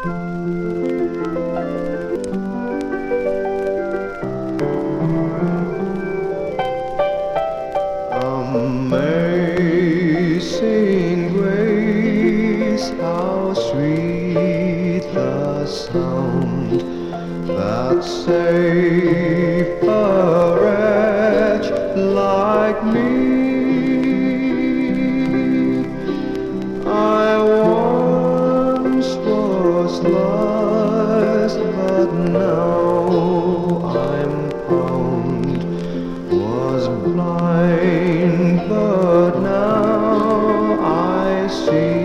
Amazing grace, how sweet the sound that saved a wretch like me. I once was lost, but now I'm found. Was blind, but now I see.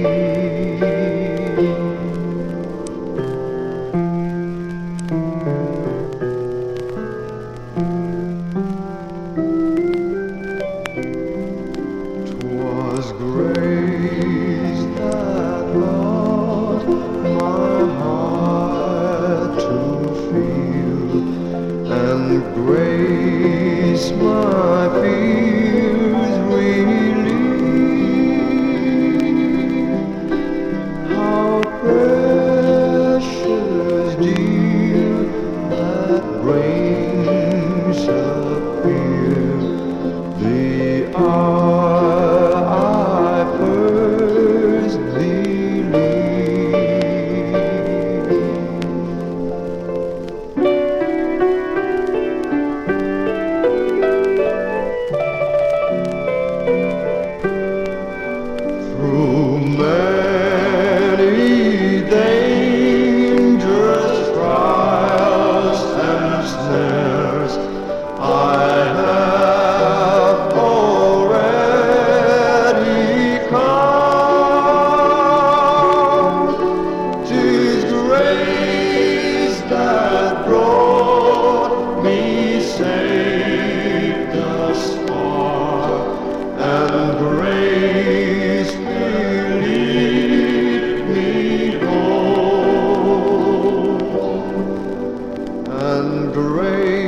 Was grace that brought my heart to feel, and grace my fears relieve. How precious dear that brings appear the hour I first believed. Through many dangerous trials and snares, I have already come. 'Tis grace that brought me safe thus far, and grace will lead me home, and grace